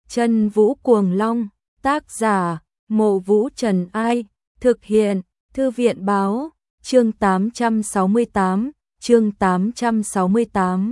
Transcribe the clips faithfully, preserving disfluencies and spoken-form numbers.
Chân Vũ Cuồng Long, tác giả, Mộ Vũ Trần Ai, thực hiện, Thư viện Báo, chương tám trăm sáu mươi tám, chương tám trăm sáu mươi tám.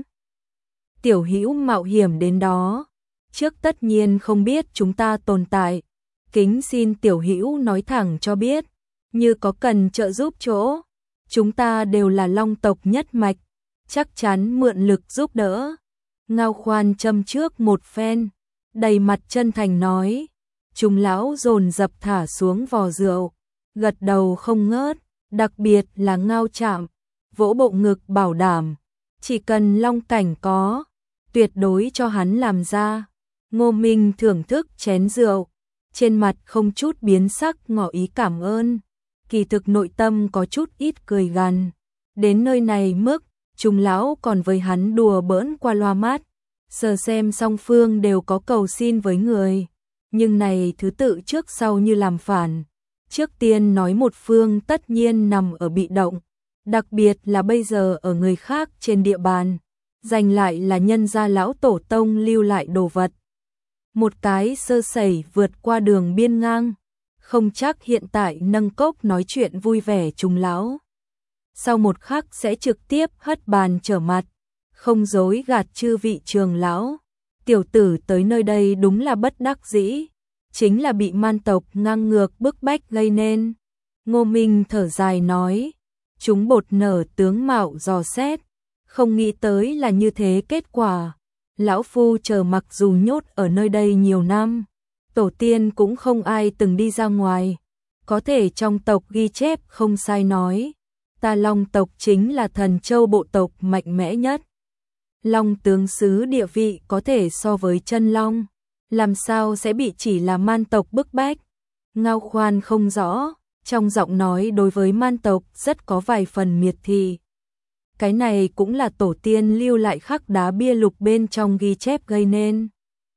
Tiểu Hữu mạo hiểm đến đó, trước tất nhiên không biết chúng ta tồn tại, kính xin Tiểu Hữu nói thẳng cho biết, như có cần trợ giúp chỗ, chúng ta đều là Long tộc nhất mạch, chắc chắn mượn lực giúp đỡ. Ngao Khoan châm trước một phen, đầy mặt chân thành nói, chúng lão dồn dập thả xuống vò rượu, gật đầu không ngớt, đặc biệt là Ngao Trạm, vỗ bộ ngực bảo đảm, chỉ cần Long cảnh có, tuyệt đối cho hắn làm ra. Ngô Minh thưởng thức chén rượu, trên mặt không chút biến sắc ngỏ ý cảm ơn, kỳ thực nội tâm có chút ít cười gằn. Đến nơi này mức, chúng lão còn với hắn đùa bỡn qua loa mát, sờ xem song phương đều có cầu xin với người, nhưng này thứ tự trước sau như làm phản. Trước tiên nói một phương tất nhiên nằm ở bị động, đặc biệt là bây giờ ở người khác trên địa bàn, giành lại là nhân gia lão tổ tông lưu lại đồ vật. Một cái sơ sẩy vượt qua đường biên ngang, không chắc hiện tại nâng cốc nói chuyện vui vẻ chúng lão, sau một khắc sẽ trực tiếp hất bàn trở mặt, không dối gạt chư vị trường lão. Tiểu tử tới nơi đây đúng là bất đắc dĩ, chính là bị man tộc ngang ngược bức bách gây nên. Ngô Minh thở dài nói, chúng bột nở tướng mạo dò xét, không nghĩ tới là như thế kết quả. Lão phu chờ mặc dù nhốt ở nơi đây nhiều năm, tổ tiên cũng không ai từng đi ra ngoài, có thể trong tộc ghi chép không sai nói, ta Long tộc chính là thần châu bộ tộc mạnh mẽ nhất. Long tướng sứ địa vị có thể so với chân long, làm sao sẽ bị chỉ là man tộc bức bách. Ngao Khoan không rõ, trong giọng nói đối với man tộc rất có vài phần miệt thị. Cái này cũng là tổ tiên lưu lại khắc đá bia lục bên trong ghi chép gây nên.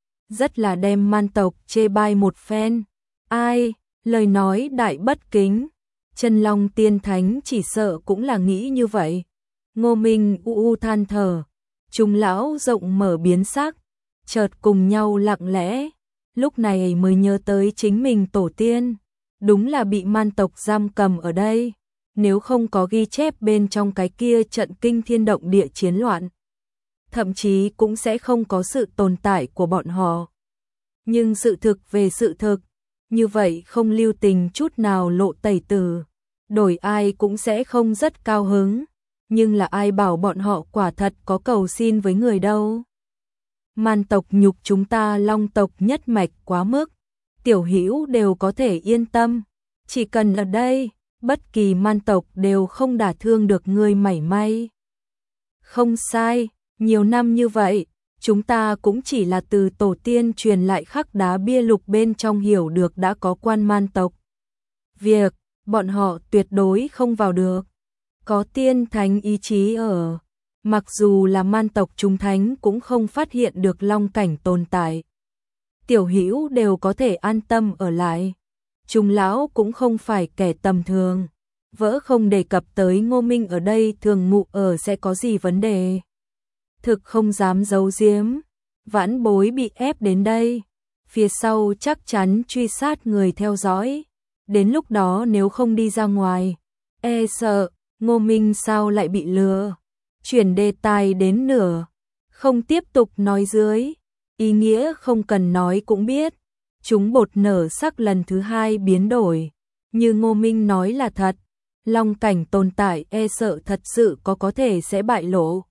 Rất là đem man tộc chê bai một phen. Ai, lời nói đại bất kính. Chân long tiên thánh chỉ sợ cũng là nghĩ như vậy. Ngô Minh u u than thở. Chúng lão rộng mở biến sắc, chợt cùng nhau lặng lẽ, lúc này mới nhớ tới chính mình tổ tiên, đúng là bị man tộc giam cầm ở đây, nếu không có ghi chép bên trong cái kia trận kinh thiên động địa chiến loạn, thậm chí cũng sẽ không có sự tồn tại của bọn họ. Nhưng sự thực về sự thực, như vậy không lưu tình chút nào lộ tẩy tử, đổi ai cũng sẽ không rất cao hứng. Nhưng là ai bảo bọn họ quả thật có cầu xin với người đâu. Man tộc nhục chúng ta Long tộc nhất mạch quá mức, Tiểu Hữu đều có thể yên tâm, chỉ cần ở đây, bất kỳ man tộc đều không đả thương được người mảy may. Không sai, nhiều năm như vậy, chúng ta cũng chỉ là từ tổ tiên truyền lại khắc đá bia lục bên trong hiểu được đã có quan man tộc. Việc, bọn họ tuyệt đối không vào được. Có tiên thánh ý chí ở, mặc dù là man tộc chúng thánh cũng không phát hiện được long cảnh tồn tại. Tiểu Hữu đều có thể an tâm ở lại. Chúng lão cũng không phải kẻ tầm thường, vỡ không đề cập tới Ngô Minh ở đây thường ngụ ở sẽ có gì vấn đề. Thực không dám giấu giếm, vãn bối bị ép đến đây, phía sau chắc chắn truy sát người theo dõi. Đến lúc đó nếu không đi ra ngoài, e sợ Ngô Minh sao lại bị lừa. Chuyển đề tài đến nửa, không tiếp tục nói dưới, ý nghĩa không cần nói cũng biết. Chúng bột nở sắc lần thứ hai biến đổi, như Ngô Minh nói là thật, long cảnh tồn tại e sợ thật sự có có thể sẽ bại lộ.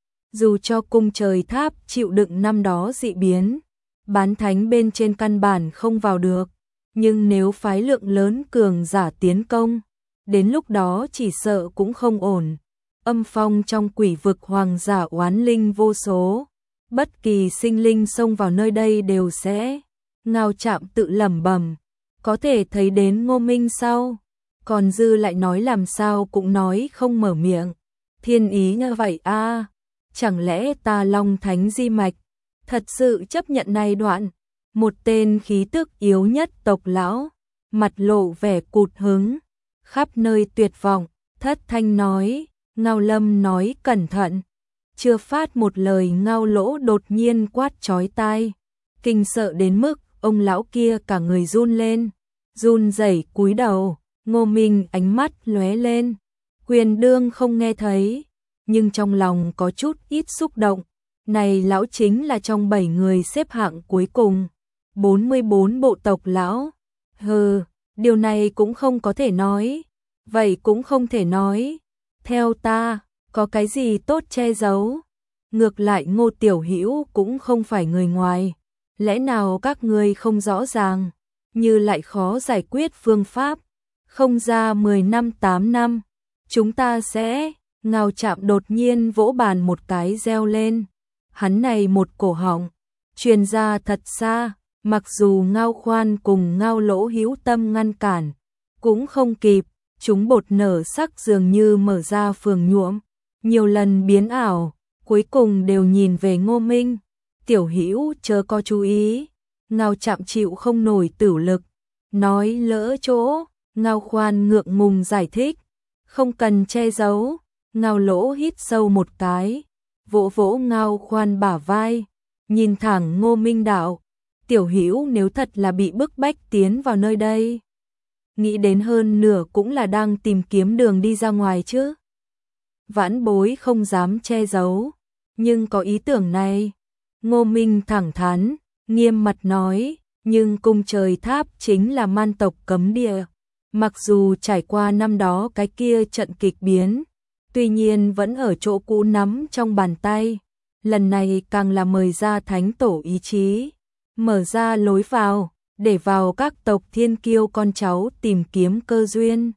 Dù cho cung trời tháp chịu đựng năm đó dị biến, bán thánh bên trên căn bản không vào được, nhưng nếu phái lượng lớn cường giả tiến công, đến lúc đó chỉ sợ cũng không ổn. Âm phong trong quỷ vực hoàng giả oán linh vô số, bất kỳ sinh linh xông vào nơi đây đều sẽ. Ngao Trạm tự lẩm bẩm, có thể thấy đến Ngô Minh sau, còn dư lại nói làm sao cũng nói không mở miệng. Thiên ý như vậy a, à, chẳng lẽ ta Long Thánh di mạch thật sự chấp nhận này đoạn? Một tên khí tức yếu nhất tộc lão, mặt lộ vẻ cụt hứng, khắp nơi tuyệt vọng, thất thanh nói. Ngao Lâm nói cẩn thận, chưa phát một lời Ngao Lỗ đột nhiên quát chói tai, kinh sợ đến mức ông lão kia cả người run lên, run rẩy cúi đầu. Ngô Minh ánh mắt lóe lên, quyền đương không nghe thấy, nhưng trong lòng có chút ít xúc động. Này lão chính là trong bảy người xếp hạng cuối cùng, bốn mươi bốn bộ tộc lão. Hừ, điều này cũng không có thể nói. Vậy cũng không thể nói. Theo ta, có cái gì tốt che giấu? Ngược lại Ngô Tiểu Hữu cũng không phải người ngoài. Lẽ nào các ngươi không rõ ràng, như lại khó giải quyết phương pháp? Không ra mười năm tám năm, chúng ta sẽ... Ngao Trạm đột nhiên vỗ bàn một cái reo lên. Hắn này một cổ họng, truyền ra thật xa, mặc dù Ngao Khoan cùng Ngao Lỗ hữu tâm ngăn cản, cũng không kịp, chúng bột nở sắc dường như mở ra phường nhuộm, nhiều lần biến ảo, cuối cùng đều nhìn về Ngô Minh. Tiểu Hữu chớ có chú ý. Ngao Trạm chịu không nổi tửu lực, nói lỡ chỗ. Ngao Khoan ngượng ngùng giải thích, không cần che giấu. Ngao Lỗ hít sâu một cái, vỗ vỗ Ngao Khoan bả vai, nhìn thẳng Ngô Minh đạo, Tiểu Hữu nếu thật là bị bức bách tiến vào nơi đây, nghĩ đến hơn nửa cũng là đang tìm kiếm đường đi ra ngoài chứ. Vãn Bối không dám che giấu, nhưng có ý tưởng này. Ngô Minh thẳng thắn, nghiêm mặt nói, nhưng cung trời tháp chính là man tộc cấm địa. Mặc dù trải qua năm đó cái kia trận kịch biến, tuy nhiên vẫn ở chỗ cũ nắm trong bàn tay. Lần này càng là mời ra thánh tổ ý chí, mở ra lối vào, để vào các tộc thiên kiêu con cháu tìm kiếm cơ duyên.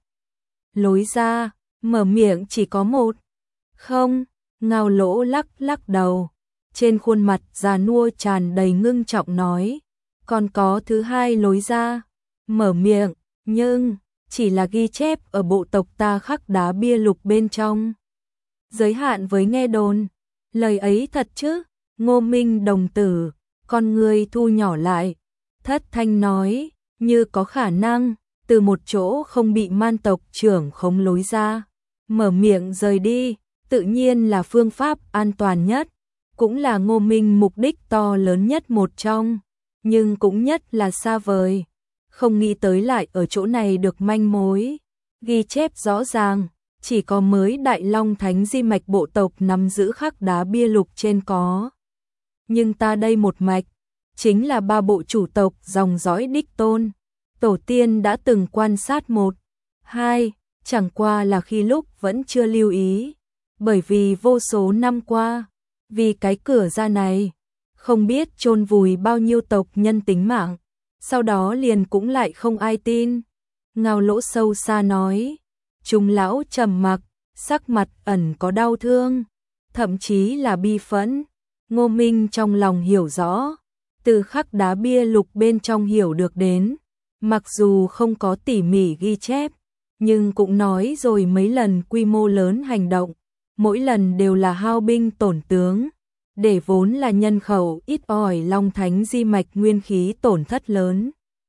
Lối ra, mở miệng chỉ có một. Không, Ngao Lỗ lắc lắc đầu, trên khuôn mặt già nua tràn đầy ngưng trọng nói, còn có thứ hai lối ra. Mở miệng, nhưng chỉ là ghi chép ở bộ tộc ta khắc đá bia lục bên trong. Giới hạn với nghe đồn, lời ấy thật chứ? Ngô Minh đồng tử, con người thu nhỏ lại, thất thanh nói, như có khả năng, từ một chỗ không bị man tộc trưởng khống lối ra, mở miệng rời đi, tự nhiên là phương pháp an toàn nhất, cũng là Ngô Minh mục đích to lớn nhất một trong, nhưng cũng nhất là xa vời. Không nghĩ tới lại ở chỗ này được manh mối, ghi chép rõ ràng, chỉ có mới Đại Long Thánh Di Mạch bộ tộc nắm giữ khắc đá bia lục trên có. Nhưng ta đây một mạch, chính là ba bộ chủ tộc dòng dõi đích tôn, tổ tiên đã từng quan sát một, hai, chẳng qua là khi lúc vẫn chưa lưu ý, bởi vì vô số năm qua, vì cái cửa ra này, không biết chôn vùi bao nhiêu tộc nhân tính mạng. Sau đó liền cũng lại không ai tin. Ngao Lỗ sâu xa nói, chúng lão trầm mặc, sắc mặt ẩn có đau thương, thậm chí là bi phẫn. Ngô Minh trong lòng hiểu rõ, từ khắc đá bia lục bên trong hiểu được đến, mặc dù không có tỉ mỉ ghi chép, nhưng cũng nói rồi mấy lần quy mô lớn hành động, mỗi lần đều là hao binh tổn tướng. Để vốn là nhân khẩu ít ỏi Long Thánh Di Mạch nguyên khí tổn thất lớn.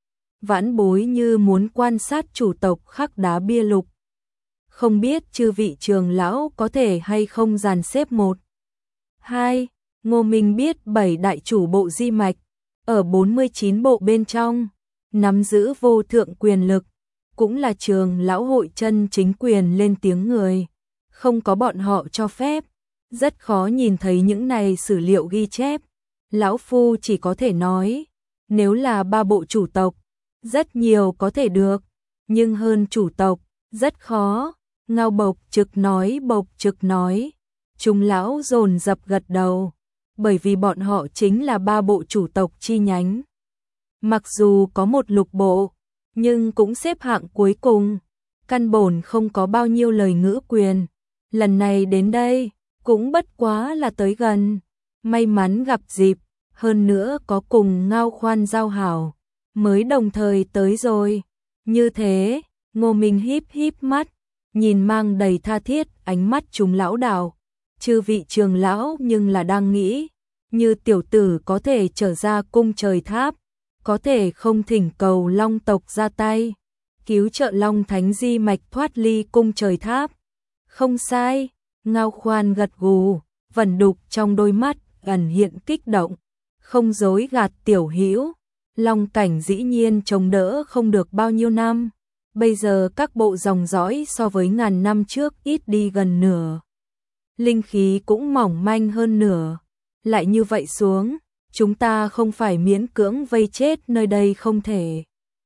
Vãn Bối như muốn quan sát chủ tộc khắc đá bia lục. Không biết chư vị trường lão có thể hay không dàn xếp một. Hai, Ngô Minh biết bảy đại chủ bộ Di Mạch, ở bốn mươi chín bộ bên trong, nắm giữ vô thượng quyền lực, cũng là trường lão hội chân chính quyền lên tiếng người. Không có bọn họ cho phép, rất khó nhìn thấy những này sử liệu ghi chép. Lão Phu chỉ có thể nói, nếu là ba bộ chủ tộc, rất nhiều có thể được, nhưng hơn chủ tộc, rất khó. Ngao Bộc Trực nói Bộc Trực nói, chúng lão dồn dập gật đầu, bởi vì bọn họ chính là ba bộ chủ tộc chi nhánh. Mặc dù có một lục bộ, nhưng cũng xếp hạng cuối cùng, căn bổn không có bao nhiêu lời ngữ quyền. Lần này đến đây, cũng bất quá là tới gần, may mắn gặp dịp, hơn nữa có cùng Ngao Khoan giao hảo, mới đồng thời tới rồi. Như thế, Ngô Minh híp híp mắt, nhìn mang đầy tha thiết ánh mắt chúng lão đạo. Chư vị trường lão nhưng là đang nghĩ, như tiểu tử có thể trở ra cung trời tháp, có thể không thỉnh cầu Long tộc ra tay, cứu trợ Long Thánh Di Mạch thoát ly cung trời tháp. Không sai. Ngao Khoan gật gù, vẩn đục trong đôi mắt ẩn hiện kích động. Không dối gạt Tiểu Hữu, Long Cảnh dĩ nhiên chống đỡ không được bao nhiêu năm. Bây giờ các bộ dòng dõi so với ngàn năm trước ít đi gần nửa. Linh khí cũng mỏng manh hơn nửa. Lại như vậy xuống, chúng ta không phải miễn cưỡng vây chết nơi đây không thể.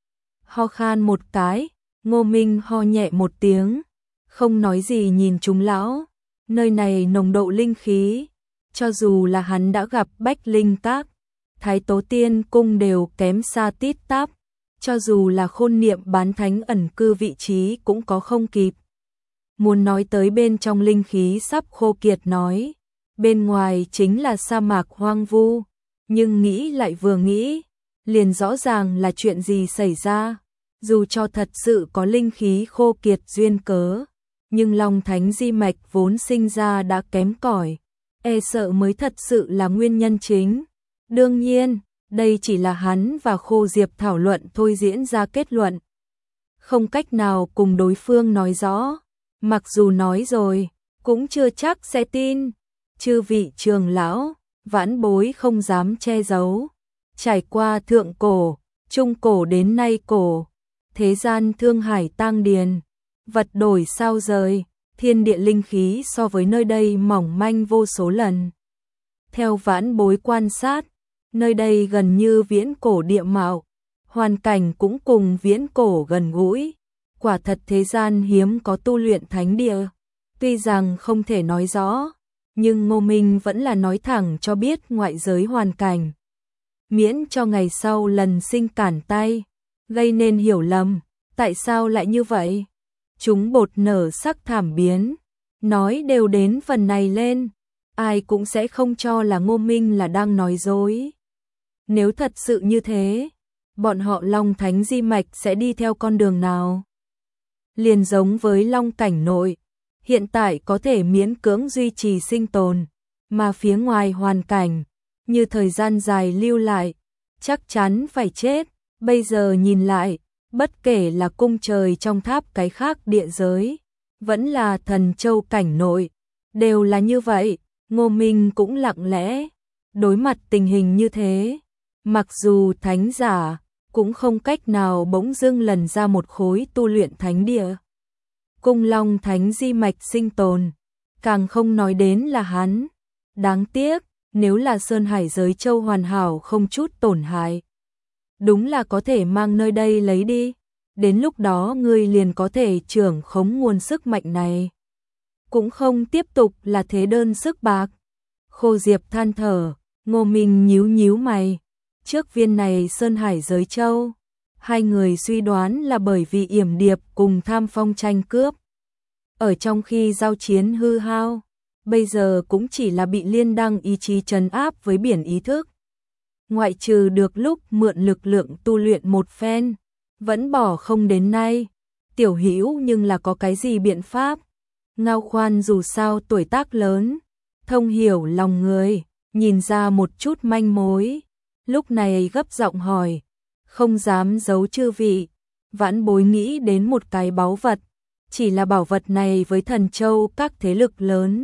Ho khan một cái, Ngô Minh ho nhẹ một tiếng, không nói gì nhìn chúng lão. Nơi này nồng độ linh khí, cho dù là hắn đã gặp Bách Linh Các, Thái Tố Tiên Cung đều kém xa tít tắp, cho dù là Khôn Niệm bán thánh ẩn cư vị trí cũng có không kịp. Muốn nói tới bên trong linh khí sắp khô kiệt nói, bên ngoài chính là sa mạc hoang vu, nhưng nghĩ lại vừa nghĩ, liền rõ ràng là chuyện gì xảy ra. Dù cho thật sự có linh khí khô kiệt duyên cớ, nhưng Long Thánh di mạch vốn sinh ra đã kém cỏi, e sợ mới thật sự là nguyên nhân chính. Đương nhiên, đây chỉ là hắn và Khô Diệp thảo luận thôi, diễn ra kết luận. Không cách nào cùng đối phương nói rõ, mặc dù nói rồi, cũng chưa chắc sẽ tin. Chư vị trường lão, vãn bối không dám che giấu. Trải qua thượng cổ, trung cổ đến nay cổ, thế gian thương hải tang điền, vật đổi sao rời, thiên địa linh khí so với nơi đây mỏng manh vô số lần. Theo vãn bối quan sát, nơi đây gần như viễn cổ địa mạo, hoàn cảnh cũng cùng viễn cổ gần gũi, quả thật thế gian hiếm có tu luyện thánh địa. Tuy rằng không thể nói rõ, nhưng Ngô Minh vẫn là nói thẳng cho biết ngoại giới hoàn cảnh. Miễn cho ngày sau lần sinh cản tay, gây nên hiểu lầm, tại sao lại như vậy? Chúng bột nở sắc thảm biến, nói đều đến phần này lên, ai cũng sẽ không cho là Ngô Minh là đang nói dối. Nếu thật sự như thế, bọn họ Long Thánh di mạch sẽ đi theo con đường nào? Liền giống với Long Cảnh nội, hiện tại có thể miễn cưỡng duy trì sinh tồn, mà phía ngoài hoàn cảnh, như thời gian dài lưu lại, chắc chắn phải chết. Bây giờ nhìn lại, bất kể là cung trời trong tháp cái khác địa giới, vẫn là Thần Châu cảnh nội, đều là như vậy. Ngô Minh cũng lặng lẽ, đối mặt tình hình như thế, mặc dù thánh giả, cũng không cách nào bỗng dưng lần ra một khối tu luyện thánh địa. Cung Long Thánh di mạch sinh tồn, càng không nói đến là hắn. Đáng tiếc, nếu là Sơn Hải giới châu hoàn hảo không chút tổn hại, đúng là có thể mang nơi đây lấy đi, đến lúc đó ngươi liền có thể trưởng khống nguồn sức mạnh này. Cũng không tiếp tục là thế đơn sức bạc. Khô Diệp than thở, Ngô Minh nhíu nhíu mày. Trước viên này Sơn Hải giới châu, hai người suy đoán là bởi vì Yểm Điệp cùng Tham Phong tranh cướp. Ở trong khi giao chiến hư hao, bây giờ cũng chỉ là bị liên đăng ý chí trấn áp với biển ý thức. Ngoại trừ được lúc mượn lực lượng tu luyện một phen, vẫn bỏ không đến nay. Tiểu Hữu nhưng là có cái gì biện pháp? Ngao Khoan dù sao tuổi tác lớn, thông hiểu lòng người, nhìn ra một chút manh mối. Lúc này gấp giọng hỏi, không dám giấu chư vị, vãn bối nghĩ đến một cái báu vật, chỉ là bảo vật này với Thần Châu các thế lực lớn,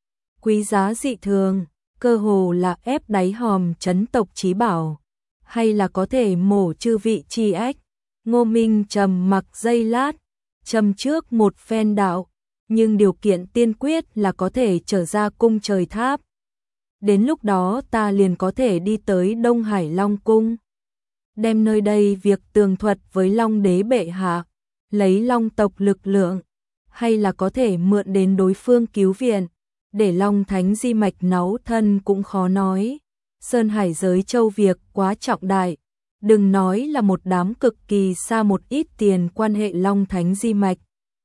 quý giá dị thường, cơ hồ là ép đáy hòm chấn tộc chí bảo, hay là có thể mổ chư vị chi ách. Ngô Minh trầm mặc giây lát, châm trước một phen đạo, nhưng điều kiện tiên quyết là có thể trở ra cung trời tháp. Đến lúc đó ta liền có thể đi tới Đông Hải Long Cung, đem nơi đây việc tường thuật với Long Đế bệ hạ, lấy Long tộc lực lượng, hay là có thể mượn đến đối phương cứu viện, để Long Thánh di mạch náu thân cũng khó nói. Sơn Hải giới châu việc quá trọng đại, đừng nói là một đám cực kỳ xa một ít tiền quan hệ Long Thánh di mạch.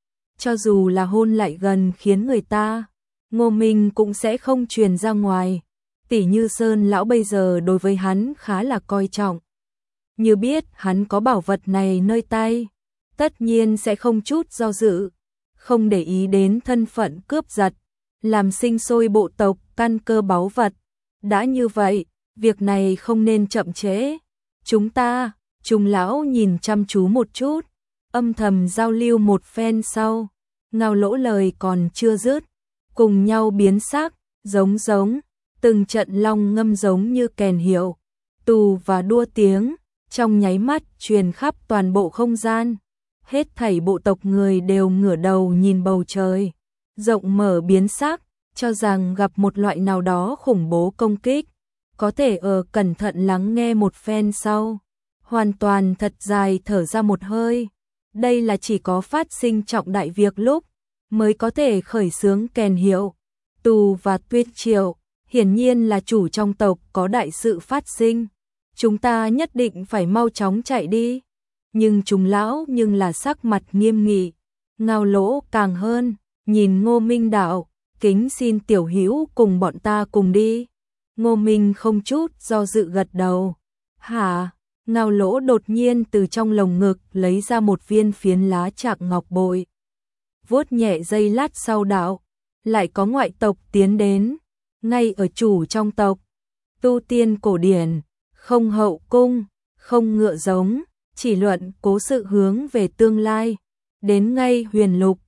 Cho dù là hôn lại gần khiến người ta, Ngô Minh cũng sẽ không truyền ra ngoài. Tỷ như Sơn lão bây giờ đối với hắn khá là coi trọng. Như biết hắn có bảo vật này nơi tay, tất nhiên sẽ không chút do dự, không để ý đến thân phận cướp giật, làm sinh sôi bộ tộc căn cơ báu vật. Đã như vậy, việc này không nên chậm trễ. Chúng ta, Trùng lão nhìn chăm chú một chút, âm thầm giao lưu một phen sau, Ngao Lỗ lời còn chưa dứt, cùng nhau biến sắc, giống giống, từng trận long ngâm giống như kèn hiệu, tù và đua tiếng, trong nháy mắt truyền khắp toàn bộ không gian. Hết thảy bộ tộc người đều ngửa đầu nhìn bầu trời, rộng mở biến sắc, cho rằng gặp một loại nào đó khủng bố công kích. Có thể ở cẩn thận lắng nghe một phen sau, hoàn toàn thật dài thở ra một hơi. Đây là chỉ có phát sinh trọng đại việc lúc mới có thể khởi xướng kèn hiệu, tù và tuyết triệu. Hiển nhiên là chủ trong tộc có đại sự phát sinh. Chúng ta nhất định phải mau chóng chạy đi. Nhưng chúng lão nhưng là sắc mặt nghiêm nghị. Ngao Lỗ càng hơn, nhìn Ngô Minh đạo, kính xin tiểu hữu cùng bọn ta cùng đi. Ngô Minh không chút do dự gật đầu. Hả? Ngao Lỗ đột nhiên từ trong lồng ngực lấy ra một viên phiến lá trạc ngọc bội. Vuốt nhẹ giây lát sau đạo, lại có ngoại tộc tiến đến. Ngay ở chủ trong tộc, tu tiên cổ điển, không hậu cung, không ngựa giống, chỉ luận cố sự hướng về tương lai. Đến ngay huyền lục,